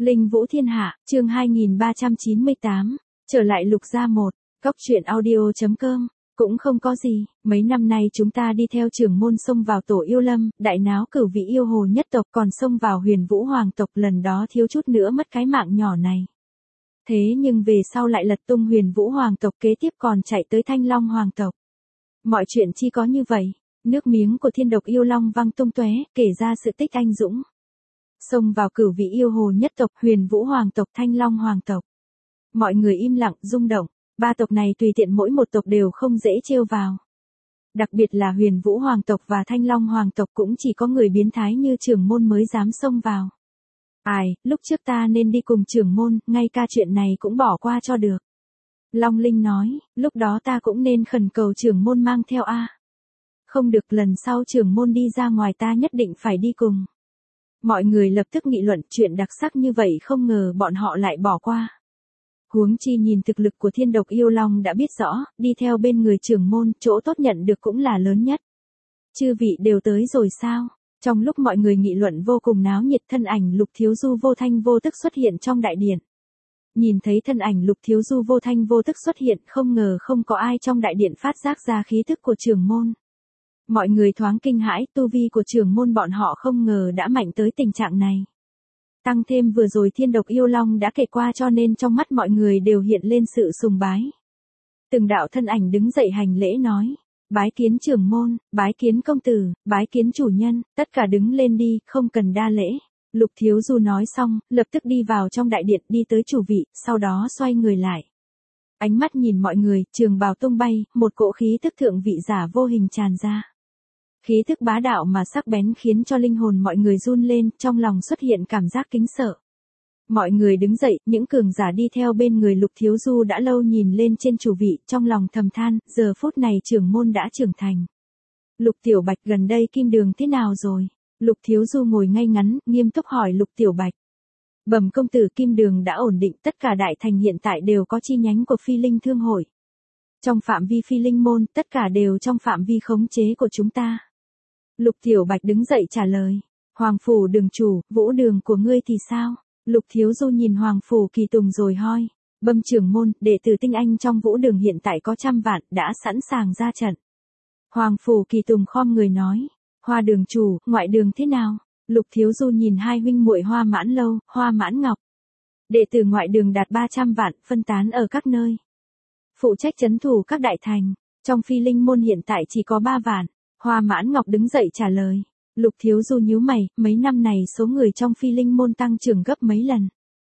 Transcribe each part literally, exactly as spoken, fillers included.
Linh Vũ Thiên Hạ, chương hai nghìn ba trăm chín mươi tám, trở lại Lục Gia một, cóc truyện audio chấm com, cũng không có gì, mấy năm nay chúng ta đi theo trưởng môn xông vào tổ yêu lâm, đại náo cửu vị yêu hồ nhất tộc còn xông vào huyền vũ hoàng tộc, lần đó thiếu chút nữa mất cái mạng nhỏ này. Thế nhưng về sau lại lật tung huyền vũ hoàng tộc, kế tiếp còn chạy tới thanh long hoàng tộc. Mọi chuyện chi có như vậy, nước miếng của thiên độc yêu long văng tung tóe, kể ra sự tích anh dũng. Xông vào cửu vị yêu hồ nhất tộc, huyền vũ hoàng tộc, thanh long hoàng tộc. Mọi người im lặng, rung động, ba tộc này tùy tiện mỗi một tộc đều không dễ trêu vào. Đặc biệt là huyền vũ hoàng tộc và thanh long hoàng tộc cũng chỉ có người biến thái như trưởng môn mới dám xông vào. Ai, lúc trước ta nên đi cùng trưởng môn, ngay cả chuyện này cũng bỏ qua cho được. Long Linh nói, lúc đó ta cũng nên khẩn cầu trưởng môn mang theo a. Không được, lần sau trưởng môn đi ra ngoài ta nhất định phải đi cùng. Mọi người lập tức nghị luận, chuyện đặc sắc như vậy không ngờ bọn họ lại bỏ qua. Huống chi nhìn thực lực của thiên độc yêu long đã biết rõ, đi theo bên người trưởng môn, chỗ tốt nhận được cũng là lớn nhất. Chư vị đều tới rồi sao? Trong lúc mọi người nghị luận vô cùng náo nhiệt, thân ảnh Lục Thiếu Du vô thanh vô tức xuất hiện trong đại điện. Nhìn thấy thân ảnh Lục Thiếu Du vô thanh vô tức xuất hiện, không ngờ không có ai trong đại điện phát giác ra khí thức của trưởng môn. Mọi người thoáng kinh hãi, tu vi của trưởng môn bọn họ không ngờ đã mạnh tới tình trạng này. Tăng thêm vừa rồi thiên độc yêu long đã kể qua, cho nên trong mắt mọi người đều hiện lên sự sùng bái. Từng đạo thân ảnh đứng dậy hành lễ nói, bái kiến trưởng môn, bái kiến công tử, bái kiến chủ nhân, tất cả đứng lên đi, không cần đa lễ. Lục Thiếu Du nói xong, lập tức đi vào trong đại điện, đi tới chủ vị, sau đó xoay người lại. Ánh mắt nhìn mọi người, trường bào tung bay, một cỗ khí tức thượng vị giả vô hình tràn ra. Khí thức bá đạo mà sắc bén khiến cho linh hồn mọi người run lên, trong lòng xuất hiện cảm giác kính sợ. Mọi người đứng dậy, những cường giả đi theo bên người Lục Thiếu Du đã lâu nhìn lên trên chủ vị, trong lòng thầm than, giờ phút này trưởng môn đã trưởng thành. Lục Tiểu Bạch, gần đây Kim Đường thế nào rồi? Lục Thiếu Du ngồi ngay ngắn, nghiêm túc hỏi Lục Tiểu Bạch. Bẩm công tử, Kim Đường đã ổn định, tất cả đại thành hiện tại đều có chi nhánh của Phi Linh Thương hội. Trong phạm vi Phi Linh môn, tất cả đều trong phạm vi khống chế của chúng ta. Lục Tiểu Bạch đứng dậy trả lời. Hoàng phủ đường chủ, vũ đường của ngươi thì sao? Lục Thiếu Du nhìn Hoàng phủ Kỳ Tùng rồi hỏi. Bẩm trưởng môn, đệ tử tinh anh trong vũ đường hiện tại có trăm vạn, đã sẵn sàng ra trận. Hoàng phủ Kỳ Tùng khom người nói. Hoa đường chủ, ngoại đường thế nào? Lục Thiếu Du nhìn hai huynh muội Hoa Mãn Lâu, Hoa Mãn Ngọc. Đệ tử ngoại đường đạt ba trăm vạn, phân tán ở các nơi. Phụ trách trấn thủ các đại thành. Trong Phi Linh môn hiện tại chỉ có ba vạn. Hoa Mãn Ngọc đứng dậy trả lời. Lục Thiếu Du nhíu mày, mấy năm này số người trong Phi Linh môn tăng trưởng gấp mấy lần.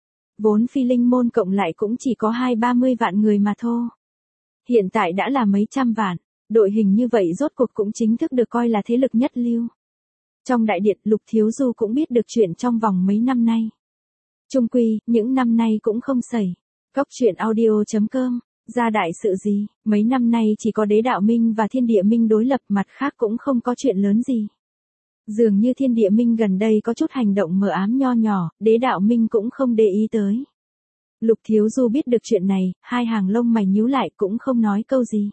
Vốn Phi Linh môn cộng lại cũng chỉ có hai ba mươi vạn người mà thôi. Hiện tại đã là mấy trăm vạn, đội hình như vậy rốt cuộc cũng chính thức được coi là thế lực nhất lưu. Trong đại điện, Lục Thiếu Du cũng biết được chuyện trong vòng mấy năm nay. Chung quy, những năm nay cũng không xảy. Cóc truyện audio chấm com. Ra đại sự gì, mấy năm nay chỉ có Đế Đạo Minh và Thiên Địa Minh đối lập, mặt khác cũng không có chuyện lớn gì. Dường như Thiên Địa Minh gần đây có chút hành động mờ ám nho nhỏ, Đế Đạo Minh cũng không để ý tới. Lục Thiếu Du biết được chuyện này, hai hàng lông mày nhíu lại cũng không nói câu gì.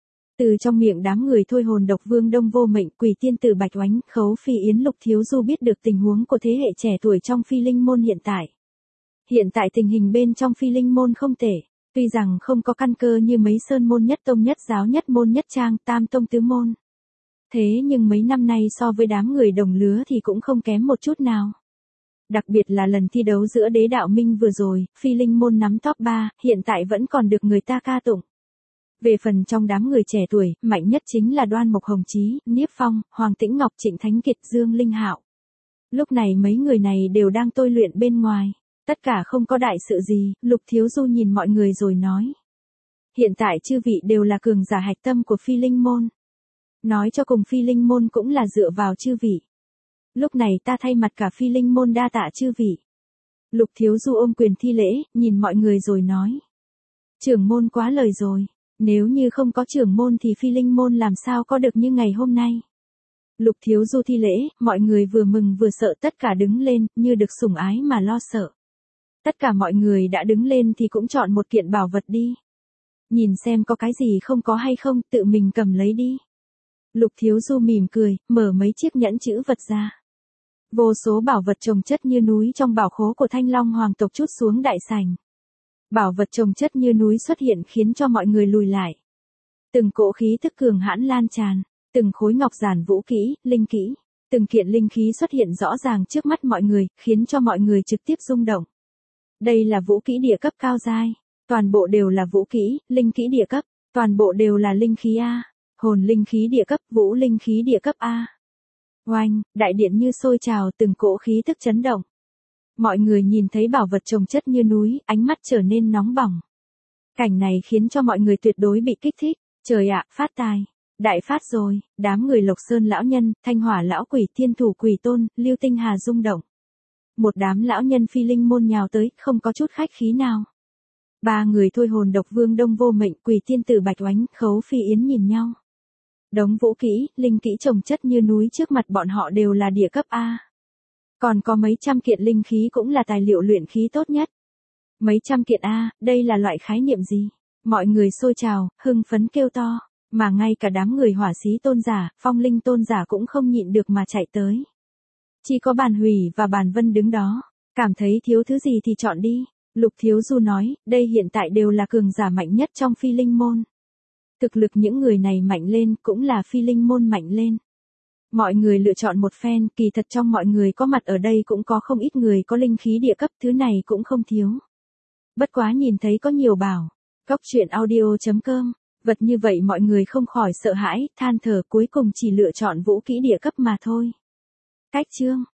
Từ trong miệng đám người thôi hồn độc vương Đông Vô Mệnh, Quỷ Tiên Tử Bạch Oánh, Khấu Phi Yến, Lục Thiếu Du biết được tình huống của thế hệ trẻ tuổi trong Phi Linh môn hiện tại. Hiện tại tình hình bên trong Phi Linh môn không tệ. Tuy rằng không có căn cơ như mấy sơn môn nhất tông nhất giáo nhất môn nhất trang, tam tông tứ môn. Thế nhưng mấy năm nay so với đám người đồng lứa thì cũng không kém một chút nào. Đặc biệt là lần thi đấu giữa Đế Đạo Minh vừa rồi, Phi Linh môn nắm top ba, hiện tại vẫn còn được người ta ca tụng. Về phần trong đám người trẻ tuổi, mạnh nhất chính là Đoan Mộc Hồng Chí, Niếp Phong, Hoàng Tĩnh Ngọc, Trịnh Thánh Kiệt, Dương Linh Hạo. Lúc này mấy người này đều đang tôi luyện bên ngoài. Tất cả không có đại sự gì, Lục Thiếu Du nhìn mọi người rồi nói. Hiện tại chư vị đều là cường giả hạch tâm của Phi Linh môn. Nói cho cùng Phi Linh môn cũng là dựa vào chư vị. Lúc này ta thay mặt cả Phi Linh môn đa tạ chư vị. Lục Thiếu Du ôm quyền thi lễ, nhìn mọi người rồi nói. Trưởng môn quá lời rồi, nếu như không có trưởng môn thì Phi Linh môn làm sao có được như ngày hôm nay. Lục Thiếu Du thi lễ, mọi người vừa mừng vừa sợ, tất cả đứng lên, như được sủng ái mà lo sợ. Tất cả mọi người đã đứng lên thì cũng chọn một kiện bảo vật đi. Nhìn xem có cái gì không có hay không, tự mình cầm lấy đi. Lục Thiếu Du mỉm cười, mở mấy chiếc nhẫn chữ vật ra. Vô số bảo vật chồng chất như núi trong bảo khố của Thanh Long hoàng tộc trút xuống đại sảnh. Bảo vật chồng chất như núi xuất hiện khiến cho mọi người lùi lại. Từng cỗ khí tức cường hãn lan tràn, từng khối ngọc giản vũ kỹ, linh kỹ, từng kiện linh khí xuất hiện rõ ràng trước mắt mọi người, khiến cho mọi người trực tiếp rung động. Đây là vũ kỹ địa cấp cao giai, toàn bộ đều là vũ kỹ, linh kỹ địa cấp, toàn bộ đều là linh khí A, hồn linh khí địa cấp, vũ linh khí địa cấp A. Oanh, đại điện như sôi trào, từng cỗ khí tức chấn động. Mọi người nhìn thấy bảo vật chồng chất như núi, ánh mắt trở nên nóng bỏng. Cảnh này khiến cho mọi người tuyệt đối bị kích thích. Trời ạ, phát tài, đại phát rồi, đám người Lộc Sơn lão nhân, Thanh Hỏa lão quỷ, Thiên thủ quỷ tôn, Lưu Tinh Hà rung động. Một đám lão nhân phi linh môn nhào tới, không có chút khách khí nào. Ba người thôi hồn độc vương Đông Vô Mệnh, Quỷ tiên tử Bạch Oánh, Khấu Phi Yến nhìn nhau. Đống vũ kỹ, linh kỹ chồng chất như núi trước mặt bọn họ đều là địa cấp A. Còn có mấy trăm kiện linh khí cũng là tài liệu luyện khí tốt nhất. Mấy trăm kiện A, đây là loại khái niệm gì? Mọi người xôi trào, hưng phấn kêu to, mà ngay cả đám người hỏa sĩ tôn giả, phong linh tôn giả cũng không nhịn được mà chạy tới. Chỉ có Bàn Hủy và Bàn Vân đứng đó, cảm thấy thiếu thứ gì thì chọn đi. Lục Thiếu Du nói, đây hiện tại đều là cường giả mạnh nhất trong phi linh môn. Thực lực những người này mạnh lên cũng là phi linh môn mạnh lên. Mọi người lựa chọn một phen, kỳ thật trong mọi người có mặt ở đây cũng có không ít người có linh khí địa cấp, thứ này cũng không thiếu. Bất quá nhìn thấy có nhiều bảo. Cóc truyện audio chấm com, vật như vậy mọi người không khỏi sợ hãi, than thở cuối cùng chỉ lựa chọn vũ kỹ địa cấp mà thôi. Cách chương